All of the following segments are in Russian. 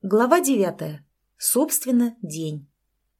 Глава 9. Собственно, день.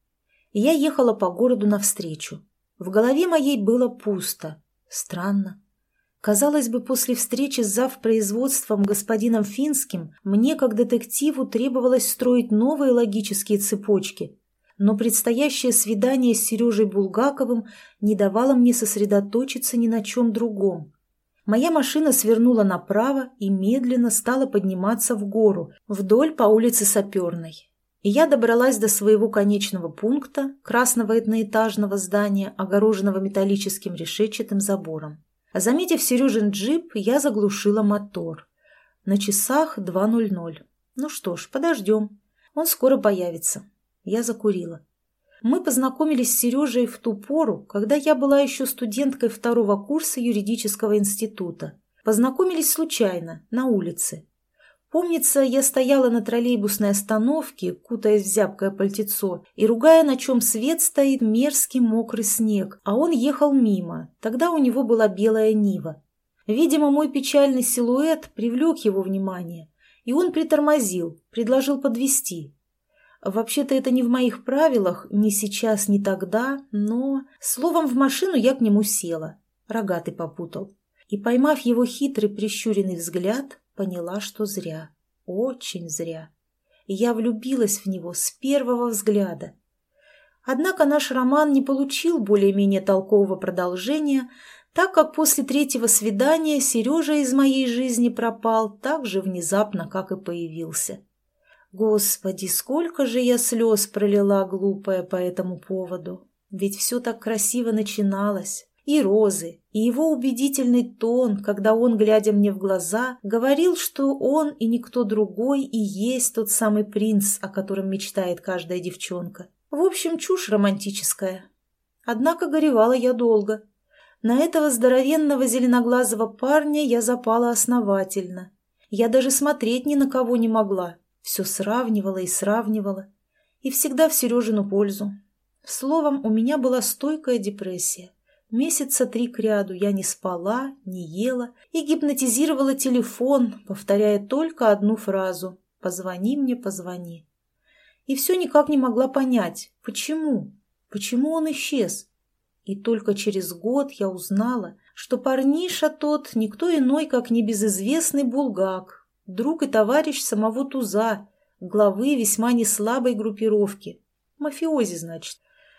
Я ехала по городу навстречу. В голове моей было пусто. Странно. Казалось бы, после встречи с завпроизводством господином Финским мне, как детективу, требовалось строить новые логические цепочки. Но предстоящее свидание с Сережей Булгаковым не давало мне сосредоточиться ни на чем другом. Моя машина свернула направо и медленно стала подниматься в гору, вдоль по улице Саперной. И я добралась до своего конечного пункта, красного одноэтажного здания, огороженного металлическим решетчатым забором. Заметив Сережин джип, я заглушила мотор. На часах 2:00. Ну что ж, подождем. Он скоро появится. Я закурила. Мы познакомились с Сережей в ту пору, когда я была еще студенткой 2-го курса юридического института. Познакомились случайно, на улице. Помнится, я стояла на троллейбусной остановке, кутаясь в зябкое пальтецо, и ругая, на чем свет стоит мерзкий мокрый снег, а он ехал мимо, тогда у него была белая Нива. Видимо, мой печальный силуэт привлек его внимание, и он притормозил, предложил подвезти. Вообще-то это не в моих правилах, ни сейчас, ни тогда, но... Словом, в машину я к нему села. Рогатый попутал. И, поймав его хитрый прищуренный взгляд, поняла, что зря. Очень зря. И я влюбилась в него с первого взгляда. Однако наш роман не получил более-менее толкового продолжения, так как после 3-го свидания Сережа из моей жизни пропал так же внезапно, как и появился. Господи, сколько же я слез пролила, глупая, по этому поводу. Ведь все так красиво начиналось. И розы, и его убедительный тон, когда он, глядя мне в глаза, говорил, что он и никто другой и есть тот самый принц, о котором мечтает каждая девчонка. В общем, чушь романтическая. Однако горевала я долго. На этого здоровенного зеленоглазого парня я запала основательно. Я даже смотреть ни на кого не могла. Все сравнивала и сравнивала. И всегда в Сережину пользу. Словом, у меня была стойкая депрессия. Месяца 3 кряду я не спала, не ела и гипнотизировала телефон, повторяя только одну фразу «Позвони мне, позвони». И все никак не могла понять, почему? Почему он исчез? И только через год я узнала, что парниша тот никто иной, как небезызвестный Булгак, друг и товарищ самого Туза, главы весьма неслабой группировки. Мафиози, значит.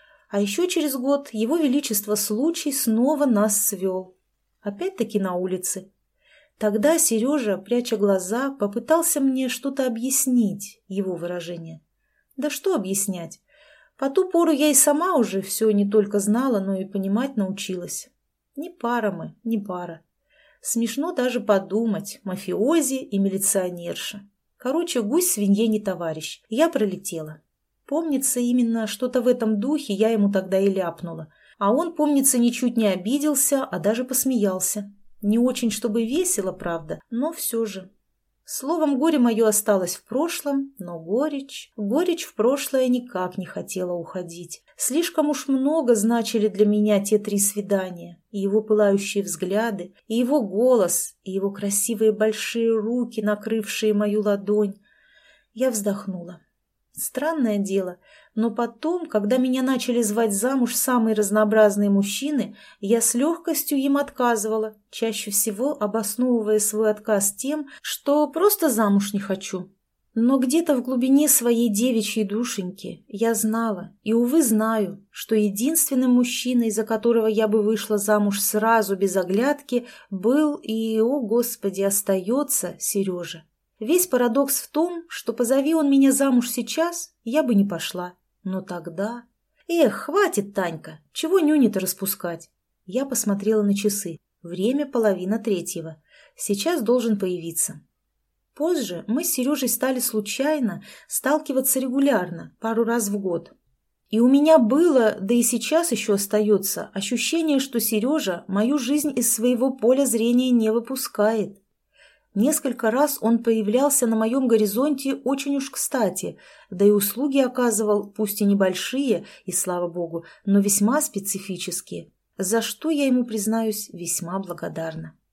А еще через год его величество случай снова нас свел. Опять-таки на улице. Тогда Сережа, пряча глаза, попытался мне что-то объяснить, его выражение. Да что объяснять? По ту пору я и сама уже все не только знала, но и понимать научилась. Не пара мы, не пара. Смешно даже подумать, мафиози и милиционерша. Короче, гусь свинье не товарищ. Я пролетела. Помнится, именно что-то в этом духе я ему тогда и ляпнула. А он, помнится, ничуть не обиделся, а даже посмеялся. Не очень, чтобы весело, правда, но все же. Словом, горе мое осталось в прошлом, но горечь в прошлое никак не хотела уходить. Слишком уж много значили для меня те 3 свидания, и его пылающие взгляды, и его голос, и его красивые большие руки, накрывшие мою ладонь. Я вздохнула. Странное дело, но потом, когда меня начали звать замуж самые разнообразные мужчины, я с легкостью им отказывала, чаще всего обосновывая свой отказ тем, что просто замуж не хочу. Но где-то в глубине своей девичьей душеньки я знала, и, увы, знаю, что единственным мужчиной, за которого я бы вышла замуж сразу без оглядки, был и, о Господи, остается Сережа. Весь парадокс в том, что позови он меня замуж сейчас, я бы не пошла. Но тогда... Эх, хватит, Танька, чего нюни-то распускать? Я посмотрела на часы. Время 2:30. Сейчас должен появиться. Позже мы с Сережей стали случайно сталкиваться регулярно, пару раз в год. И у меня было, да и сейчас еще остается, ощущение, что Сережа мою жизнь из своего поля зрения не выпускает. Несколько раз он появлялся на моем горизонте очень уж кстати, да и услуги оказывал, пусть и небольшие, и слава богу, но весьма специфические, за что я ему, признаюсь, весьма благодарна.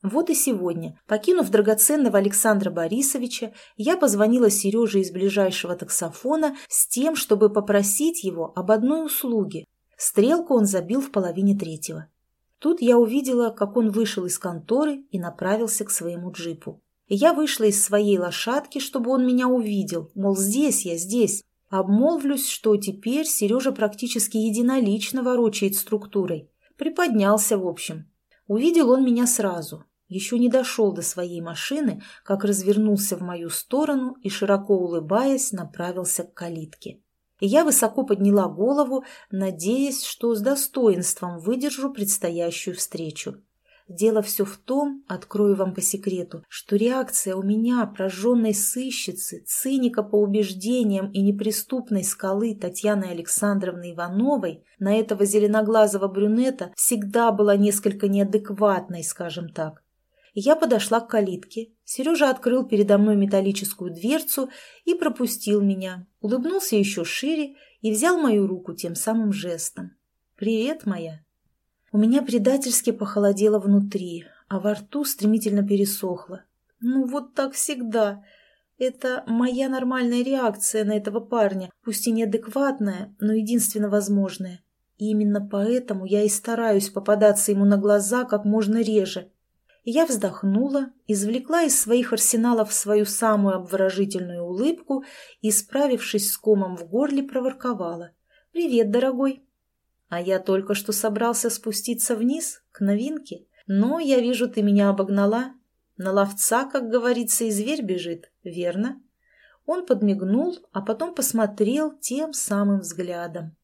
Вот и сегодня, покинув драгоценного Александра Борисовича, я позвонила Сереже из ближайшего таксофона с тем, чтобы попросить его об одной услуге. Стрелку он забил в 2:30. Тут я увидела, как он вышел из конторы и направился к своему джипу. Я вышла из своей лошадки, чтобы он меня увидел, мол, здесь я, здесь. Обмолвлюсь, что теперь Сережа практически единолично ворочает структурой. Приподнялся, в общем. Увидел он меня сразу. Еще не дошел до своей машины, как развернулся в мою сторону и, широко улыбаясь, направился к калитке. Я высоко подняла голову, надеясь, что с достоинством выдержу предстоящую встречу. Дело все в том, открою вам по секрету, что реакция у меня, прожженной сыщицы, циника по убеждениям и неприступной скалы Татьяны Александровны Ивановой на этого зеленоглазого брюнета всегда была несколько неадекватной, скажем так. Я подошла к калитке, Сережа открыл передо мной металлическую дверцу и пропустил меня, улыбнулся еще шире и взял мою руку тем самым жестом. «Привет, моя». У меня предательски похолодело внутри, а во рту стремительно пересохло. Ну вот так всегда. Это моя нормальная реакция на этого парня, пусть и неадекватная, но единственно возможная. И именно поэтому я и стараюсь попадаться ему на глаза как можно реже. Я вздохнула, извлекла из своих арсеналов свою самую обворожительную улыбку и, справившись с комом в горле, проворковала. «Привет, дорогой!» «А я только что собрался спуститься вниз, к новинке, но я вижу, ты меня обогнала. На ловца, как говорится, и зверь бежит, верно?» Он подмигнул, а потом посмотрел тем самым взглядом.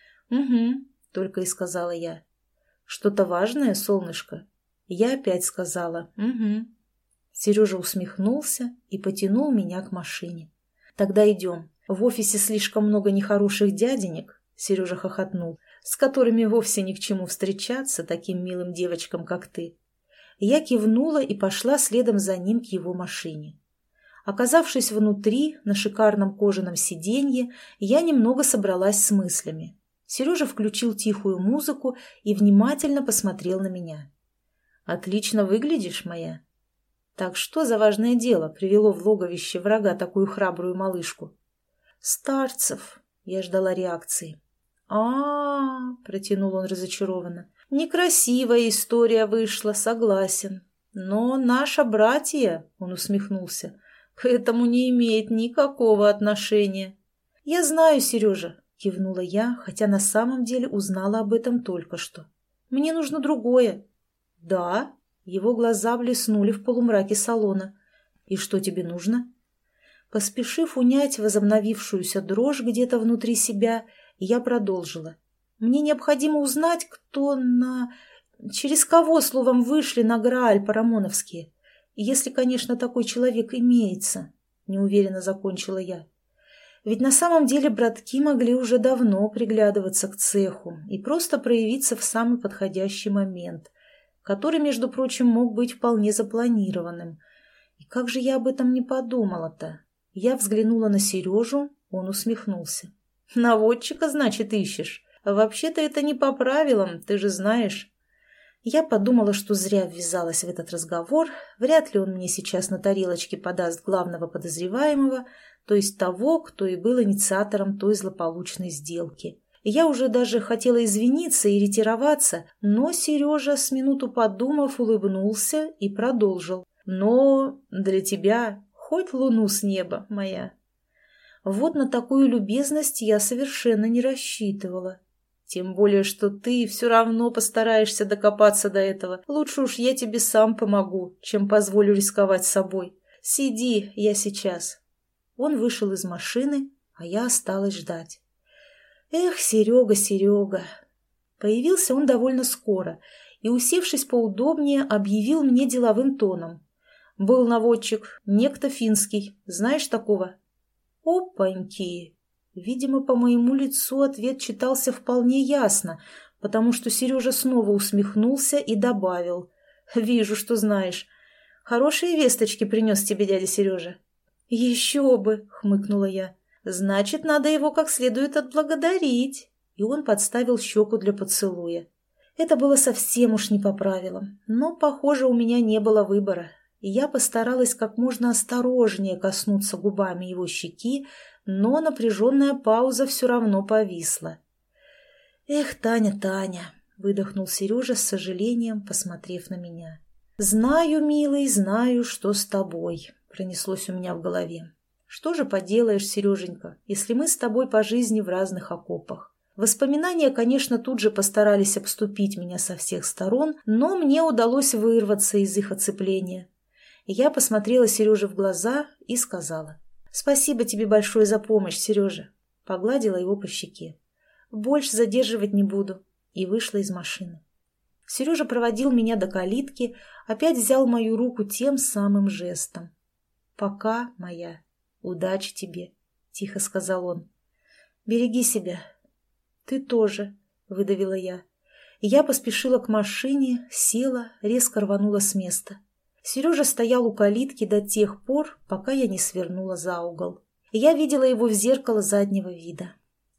«Угу», — только и сказала я. «Что-то важное, солнышко?» Я опять сказала «Угу». Сережа усмехнулся и потянул меня к машине. «Тогда идем. В офисе слишком много нехороших дяденек», — Сережа хохотнул, «с которыми вовсе ни к чему встречаться таким милым девочкам, как ты». Я кивнула и пошла следом за ним к его машине. Оказавшись внутри, на шикарном кожаном сиденье, я немного собралась с мыслями. Сережа включил тихую музыку и внимательно посмотрел на меня. «Отлично выглядишь, моя». Так что за важное дело привело в логовище врага такую храбрую малышку? «Старцев», — я ждала реакции. Протянул он разочарованно. «Некрасивая история вышла, согласен. Но наша братья», — он усмехнулся, — «к этому не имеет никакого отношения». «Я знаю, Сережа», — кивнула я, хотя на самом деле узнала об этом только что. «Мне нужно другое». «Да?» — его глаза блеснули в полумраке салона. «И что тебе нужно?» Поспешив унять возобновившуюся дрожь где-то внутри себя, я продолжила. «Мне необходимо узнать, через кого, словом, вышли на Грааль по-рамоновски. Если, конечно, такой человек имеется», — неуверенно закончила я. Ведь на самом деле братки могли уже давно приглядываться к цеху и просто проявиться в самый подходящий момент, который, между прочим, мог быть вполне запланированным. И как же я об этом не подумала-то? Я взглянула на Сережу, он усмехнулся. «Наводчика, значит, ищешь? Вообще-то это не по правилам, ты же знаешь». Я подумала, что зря ввязалась в этот разговор, вряд ли он мне сейчас на тарелочке подаст главного подозреваемого, то есть того, кто и был инициатором той злополучной сделки. Я уже даже хотела извиниться и ретироваться, но Сережа, с минуту подумав, улыбнулся и продолжил. «Но для тебя хоть луну с неба, моя». Вот на такую любезность я совершенно не рассчитывала. Тем более, что ты все равно постараешься докопаться до этого. Лучше уж я тебе сам помогу, чем позволю рисковать собой. Сиди, я сейчас. Он вышел из машины, а я осталась ждать. Эх, Серега, Серега. Появился он довольно скоро и, усевшись поудобнее, объявил мне деловым тоном. Был наводчик, некто финский. Знаешь такого? Опаньки! Видимо, по моему лицу ответ читался вполне ясно, потому что Сережа снова усмехнулся и добавил. «Вижу, что знаешь. Хорошие весточки принес тебе дядя Сережа». «Еще бы!» — хмыкнула я. «Значит, надо его как следует отблагодарить». И он подставил щеку для поцелуя. Это было совсем уж не по правилам, но, похоже, у меня не было выбора, и я постаралась как можно осторожнее коснуться губами его щеки, но напряженная пауза все равно повисла. «Эх, Таня, Таня!» — выдохнул Сережа с сожалением, посмотрев на меня. «Знаю, милый, знаю, что с тобой», — пронеслось у меня в голове. «Что же поделаешь, Сереженька, если мы с тобой по жизни в разных окопах?» Воспоминания, конечно, тут же постарались обступить меня со всех сторон, но мне удалось вырваться из их оцепления. Я посмотрела Сереже в глаза и сказала: «Спасибо тебе большое за помощь, Сережа», — погладила его по щеке. «Больше задерживать не буду», и вышла из машины. Сережа проводил меня до калитки, опять взял мою руку тем самым жестом. «Пока, моя. Удачи тебе», — тихо сказал он. «Береги себя». «Ты тоже», — выдавила я. Я поспешила к машине, села, резко рванула с места. Сережа стоял у калитки до тех пор, пока я не свернула за угол. Я видела его в зеркало заднего вида.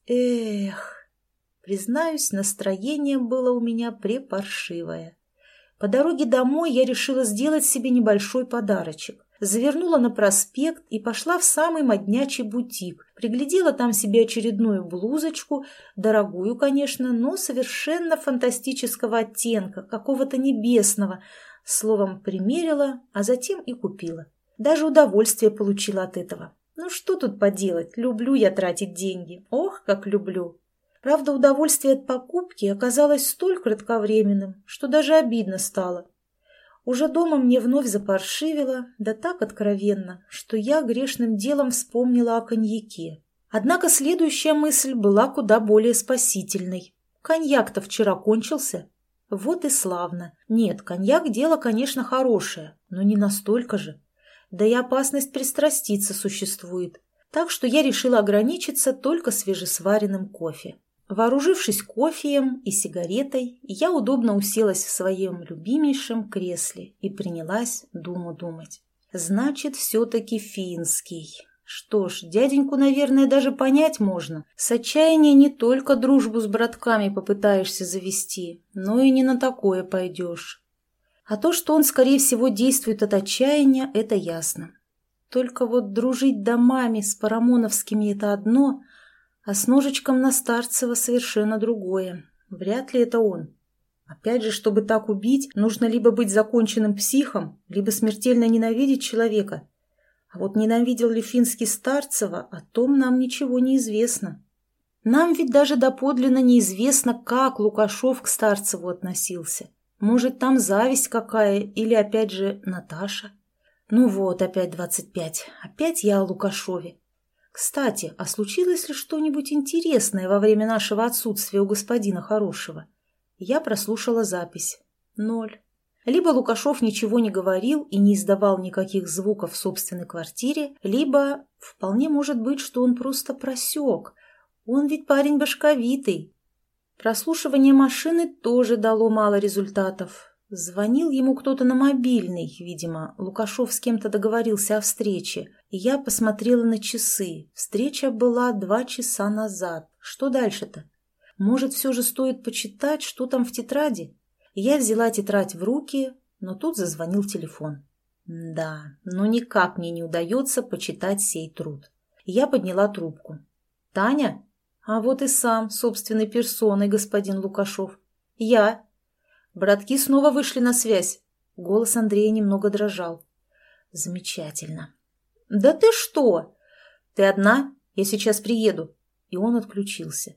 Эх... Признаюсь, настроение было у меня препаршивое. По дороге домой я решила сделать себе небольшой подарочек. Завернула на проспект и пошла в самый моднячий бутик. Приглядела там себе очередную блузочку, дорогую, конечно, но совершенно фантастического оттенка, какого-то небесного. Словом, примерила, а затем и купила. Даже удовольствие получила от этого. Ну что тут поделать, люблю я тратить деньги. Ох, как люблю! Правда, удовольствие от покупки оказалось столь кратковременным, что даже обидно стало. Уже дома мне вновь запаршивило, да так откровенно, что я грешным делом вспомнила о коньяке. Однако следующая мысль была куда более спасительной. Коньяк-то вчера кончился. Вот и славно. Нет, коньяк – дело, конечно, хорошее, но не настолько же. Да и опасность пристраститься существует. Так что я решила ограничиться только свежесваренным кофе. Вооружившись кофеем и сигаретой, я удобно уселась в своем любимейшем кресле и принялась думать. Значит, все-таки финский. Что ж, дяденьку, наверное, даже понять можно. С отчаяния не только дружбу с братками попытаешься завести, но и не на такое пойдешь. А то, что он, скорее всего, действует от отчаяния, это ясно. Только вот дружить домами с Парамоновскими – это одно, а с ножичком на Старцева совершенно другое. Вряд ли это он. Опять же, чтобы так убить, нужно либо быть законченным психом, либо смертельно ненавидеть человека. А вот ненавидел ли Финский Старцева, о том нам ничего не известно. Нам ведь даже доподлинно неизвестно, как Лукашов к Старцеву относился. Может, там зависть какая, или опять же Наташа. Ну вот, опять 25. Опять я о Лукашове. Кстати, а случилось ли что-нибудь интересное во время нашего отсутствия у господина Хорошего? Я прослушала запись. 0. Либо Лукашов ничего не говорил и не издавал никаких звуков в собственной квартире, либо вполне может быть, что он просто просек. Он ведь парень башковитый. Прослушивание машины тоже дало мало результатов. Звонил ему кто-то на мобильный, видимо. Лукашов с кем-то договорился о встрече. И я посмотрела на часы. Встреча была 2 часа назад. Что дальше-то? Может, все же стоит почитать, что там в тетради? Я взяла тетрадь в руки, но тут зазвонил телефон. Да, но никак мне не удается почитать сей труд. Я подняла трубку. «Таня?» А вот и сам, собственной персоной, господин Лукашов. «Я?» Братки снова вышли на связь. Голос Андрея немного дрожал. «Замечательно». «Да ты что? Ты одна? Я сейчас приеду». И он отключился.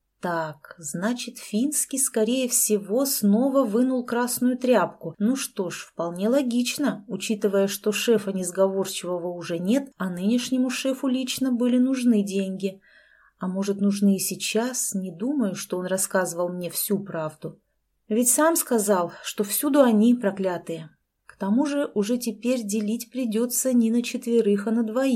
Так, значит, Финский, скорее всего, снова вынул красную тряпку. Ну что ж, вполне логично, учитывая, что шефа несговорчивого уже нет, а нынешнему шефу лично были нужны деньги. А может, нужны и сейчас? Не думаю, что он рассказывал мне всю правду. Ведь сам сказал, что всюду они проклятые. К тому же уже теперь делить придется не на 4, а на 2.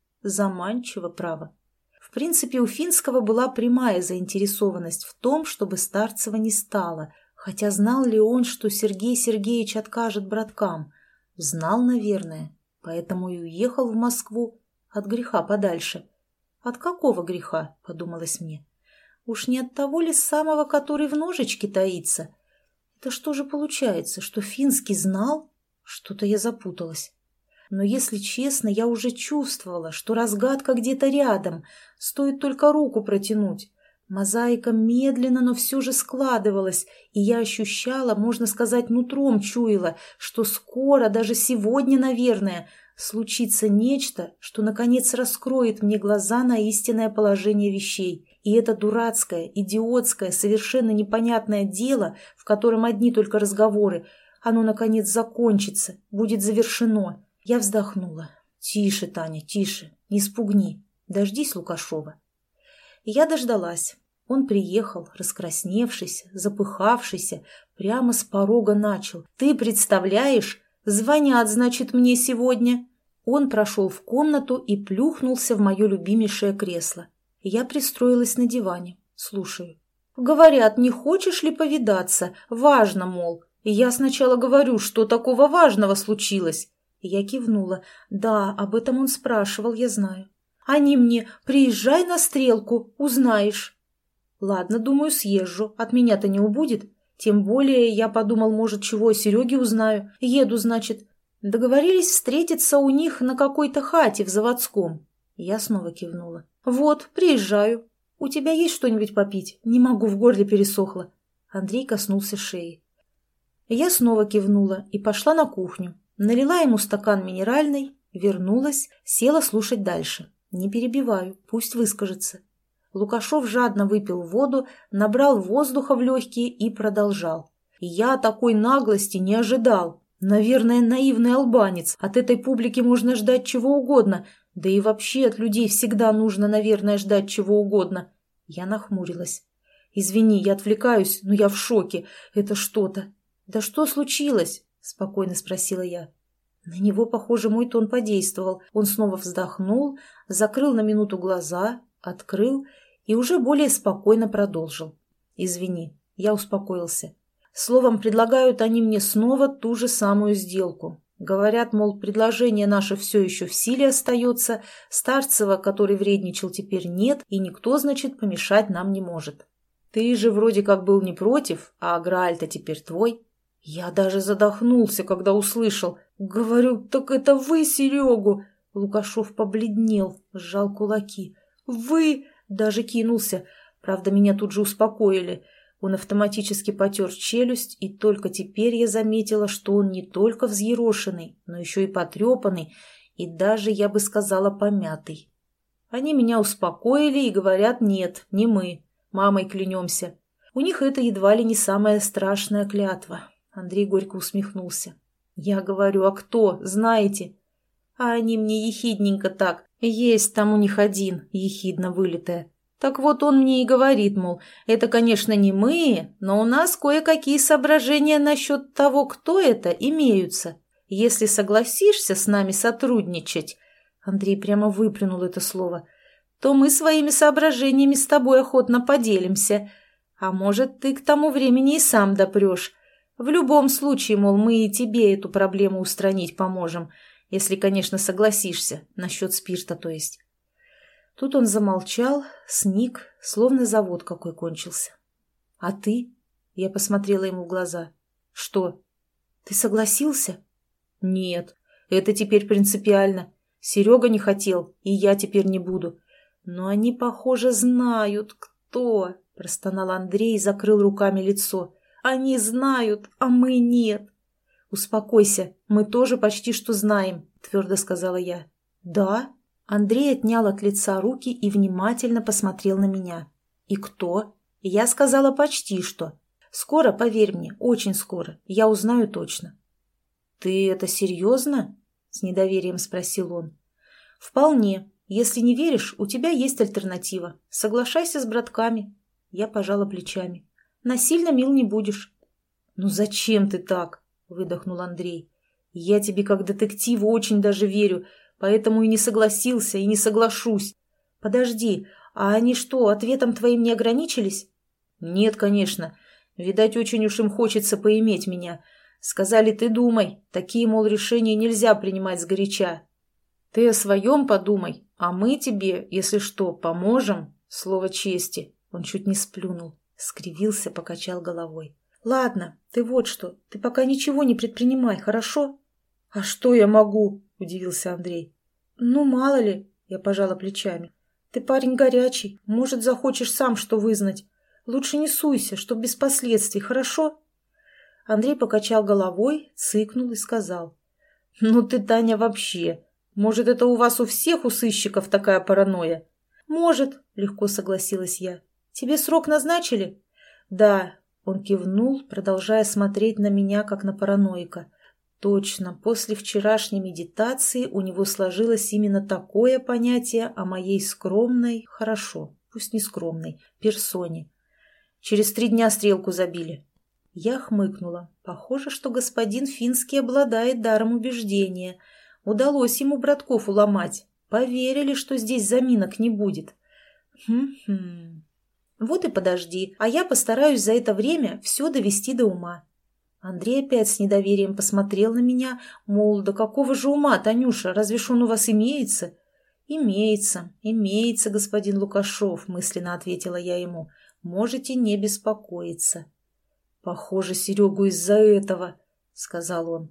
Заманчиво, право. В принципе, у Финского была прямая заинтересованность в том, чтобы Старцева не стало, хотя знал ли он, что Сергей Сергеевич откажет браткам? Знал, наверное, поэтому и уехал в Москву от греха подальше. От какого греха, подумалось мне? Уж не от того ли самого, который в ножичке таится? Это что же получается, что Финский знал? Что-то я запуталась. Но, если честно, я уже чувствовала, что разгадка где-то рядом, стоит только руку протянуть. Мозаика медленно, но все же складывалась, и я ощущала, можно сказать, нутром чуяла, что скоро, даже сегодня, наверное, случится нечто, что, наконец, раскроет мне глаза на истинное положение вещей. И это дурацкое, идиотское, совершенно непонятное дело, в котором одни только разговоры, оно, наконец, закончится, будет завершено. Я вздохнула. «Тише, Таня, тише, не спугни. Дождись Лукашова». И я дождалась. Он приехал, раскрасневшийся, запыхавшийся, прямо с порога начал. «Ты представляешь? Звонят, значит, мне сегодня». Он прошел в комнату и плюхнулся в мое любимейшее кресло. Я пристроилась на диване. Слушаю. «Говорят, не хочешь ли повидаться? Важно, мол». И я сначала говорю, что такого важного случилось. Я кивнула. «Да, об этом он спрашивал, я знаю». Они мне: «Приезжай на Стрелку, узнаешь». Ладно, думаю, съезжу, от меня-то не убудет. Тем более, я подумал, может, чего о Сереге узнаю. Еду, значит. Договорились встретиться у них на какой-то хате в заводском. Я снова кивнула. «Вот, приезжаю. У тебя есть что-нибудь попить? Не могу, в горле пересохло». Андрей коснулся шеи. Я снова кивнула и пошла на кухню. Налила ему стакан минеральной, вернулась, села слушать дальше. Не перебиваю, пусть выскажется. Лукашов жадно выпил воду, набрал воздуха в легкие и продолжал. Я такой наглости не ожидал. Наверное, наивный албанец. От этой публики можно ждать чего угодно. Да и вообще от людей всегда нужно, наверное, ждать чего угодно. Я нахмурилась. «Извини, я отвлекаюсь, но я в шоке. Это что-то». «Да что случилось?» – спокойно спросила я. На него, похоже, мой тон подействовал. Он снова вздохнул, закрыл на минуту глаза, открыл и уже более спокойно продолжил. «Извини, я успокоился. Словом, предлагают они мне снова ту же самую сделку. Говорят, мол, предложение наше все еще в силе остается, Старцева, который вредничал, теперь нет, и никто, значит, помешать нам не может. Ты же вроде как был не против, а Грааль-то теперь твой». Я даже задохнулся, когда услышал. Говорю: «Так это вы Серегу?» Лукашов побледнел, сжал кулаки. «Вы?» Даже кинулся. Правда, меня тут же успокоили. Он автоматически потер челюсть, и только теперь я заметила, что он не только взъерошенный, но еще и потрепанный, и даже, я бы сказала, помятый. Они меня успокоили и говорят: «Нет, не мы. Мамой клянемся». У них это едва ли не самая страшная клятва. Андрей горько усмехнулся. Я говорю: «А кто? Знаете?» А они мне ехидненько так. Есть там у них один, ехидно вылитая. Так вот он мне и говорит, мол, это, конечно, не мы, но у нас кое-какие соображения насчет того, кто это, имеются. Если согласишься с нами сотрудничать, Андрей прямо выплюнул это слово, то мы своими соображениями с тобой охотно поделимся. А может, ты к тому времени и сам допрешь. В любом случае, мол, мы и тебе эту проблему устранить поможем, если, конечно, согласишься, насчет спирта, то есть». Тут он замолчал, сник, словно завод какой кончился. «А ты?» — я посмотрела ему в глаза. «Что? Ты согласился?» «Нет, это теперь принципиально. Серега не хотел, и я теперь не буду. Но они, похоже, знают, кто...» — простонал Андрей и закрыл руками лицо. «Они знают, а мы нет». «Успокойся, мы тоже почти что знаем», — твердо сказала я. «Да?» Андрей отнял от лица руки и внимательно посмотрел на меня. «И кто?» Я сказала: «Почти что. Скоро, поверь мне, очень скоро, я узнаю точно». «Ты это серьезно?» — с недоверием спросил он. «Вполне. Если не веришь, у тебя есть альтернатива. Соглашайся с братками». Я пожала плечами. «Насильно мил не будешь». «Ну зачем ты так?» — выдохнул Андрей. «Я тебе как детективу очень даже верю, поэтому и не согласился, и не соглашусь. Подожди, а они что, ответом твоим не ограничились?» «Нет, конечно. Видать, очень уж им хочется поиметь меня. Сказали: ты думай, такие, мол, решения нельзя принимать сгоряча. Ты о своем подумай, а мы тебе, если что, поможем. Слово чести». Он чуть не сплюнул, скривился, покачал головой. Ладно, ты вот что, ты пока ничего не предпринимай, хорошо? А что я могу? Удивился Андрей. Ну, мало ли, я пожала плечами. Ты парень горячий, может, захочешь сам что вызнать. Лучше не суйся, чтоб без последствий, хорошо? Андрей покачал головой, цыкнул и сказал. Ну ты, Таня, вообще. Может, это у вас у всех у сыщиков такая паранойя? Может, легко согласилась я. Тебе срок назначили? Да, он кивнул, продолжая смотреть на меня, как на параноика. Точно, после вчерашней медитации у него сложилось именно такое понятие о моей скромной, хорошо, пусть не скромной, персоне. Через 3 дня стрелку забили. Я хмыкнула. Похоже, что господин Финский обладает даром убеждения. Удалось ему братков уломать. Поверили, что здесь заминок не будет. Хм-хм. Вот и подожди, а я постараюсь за это время все довести до ума. Андрей опять с недоверием посмотрел на меня, мол, да какого же ума, Танюша, разве ж он у вас имеется? Имеется, господин Лукашов, мысленно ответила я ему. Можете не беспокоиться. Похоже, Серегу из-за этого, сказал он.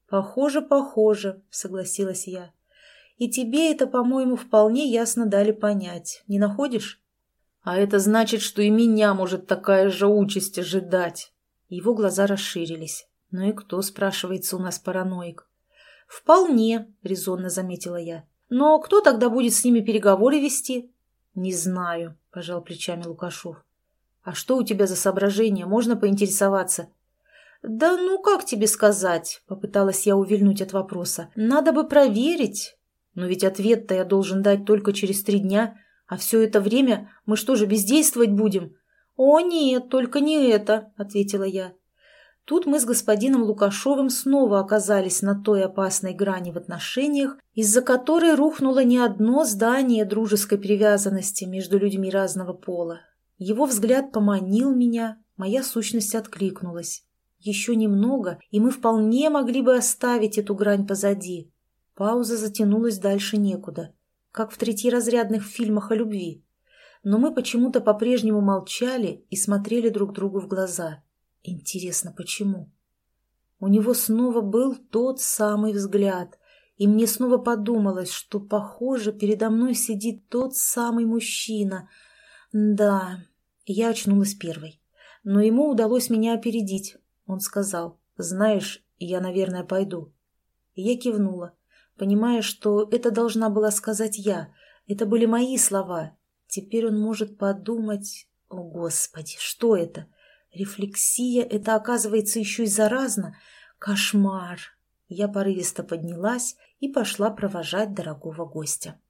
Похоже, согласилась я. И тебе это, по-моему, вполне ясно дали понять, не находишь? А это значит, что и меня может такая же участь ожидать. Его глаза расширились. Ну и кто, спрашивается, у нас параноик? Вполне, резонно заметила я. Но кто тогда будет с ними переговоры вести? Не знаю, пожал плечами Лукашов. А что у тебя за соображения, можно поинтересоваться? Да ну как тебе сказать, попыталась я увильнуть от вопроса. Надо бы проверить. Но ведь ответ-то я должен дать только через 3 дня, а все это время мы что же, бездействовать будем? О нет, только не это, ответила я. Тут мы с господином Лукашовым снова оказались на той опасной грани в отношениях, из-за которой рухнуло не одно здание дружеской привязанности между людьми разного пола. Его взгляд поманил меня, моя сущность откликнулась. Еще немного, и мы вполне могли бы оставить эту грань позади. Пауза затянулась дальше некуда, как в третьеразрядных фильмах о любви. Но мы почему-то по-прежнему молчали и смотрели друг другу в глаза. Интересно, почему? У него снова был тот самый взгляд, и мне снова подумалось, что, похоже, передо мной сидит тот самый мужчина. Да, я очнулась первой, но ему удалось меня опередить. Он сказал: «Знаешь, я, наверное, пойду». И я кивнула, понимая, что это должна была сказать я. Это были мои слова. Теперь он может подумать... О, Господи, что это? Рефлексия — это, оказывается, еще и заразно. Кошмар! Я порывисто поднялась и пошла провожать дорогого гостя.